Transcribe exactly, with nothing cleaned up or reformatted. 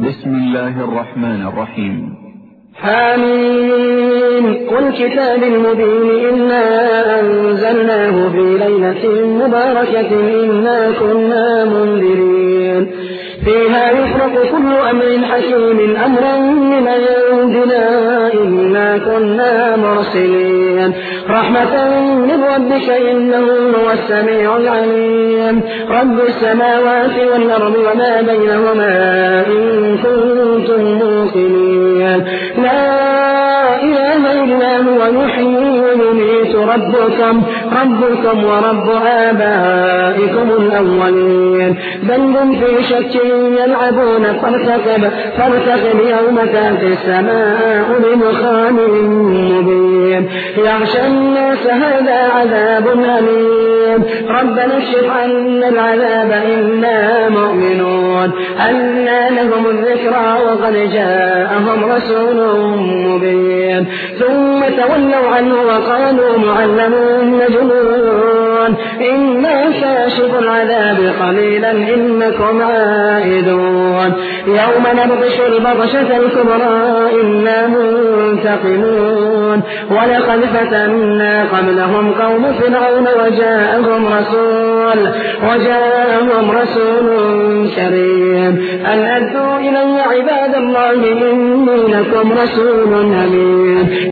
بسم الله الرحمن الرحيم. حميم والكتاب المبين إنا أنزلناه في ليلة مباركة إنا كنا منذرين فيها يفرق كل أمر حكيم أمرا من عندنا إنا كنا مرسلين رحمة من ربك إنه هو السميع العليم رب السماوات والأرض وما بينهما إن كنتم موقنين لا إله إلا هو يحيي ويميت ربكم ربكم ورب آبائكم الأولين بل هم في شك يلعبون فارتقب فارتقب يوم تأتي السماء بدخان مبين يغشى الناس هذا عذاب أليم ربنا اكشف عنا العذاب إنا مؤمنون أنى لهم الذكرى وقد جاءهم رسول مبين ثم تولوا عنه وقالوا معلم مجنون إنا كاشف العذاب قليلا إنكم عائدون يوم نبطش البطشة الكبرى إنا منتقمون ولقد فتنا قبلهم قوم فرعون وجاءهم رسول وجاءهم رسول كريم أن أدوا إلي عباد الله إني لكم رسول أمين.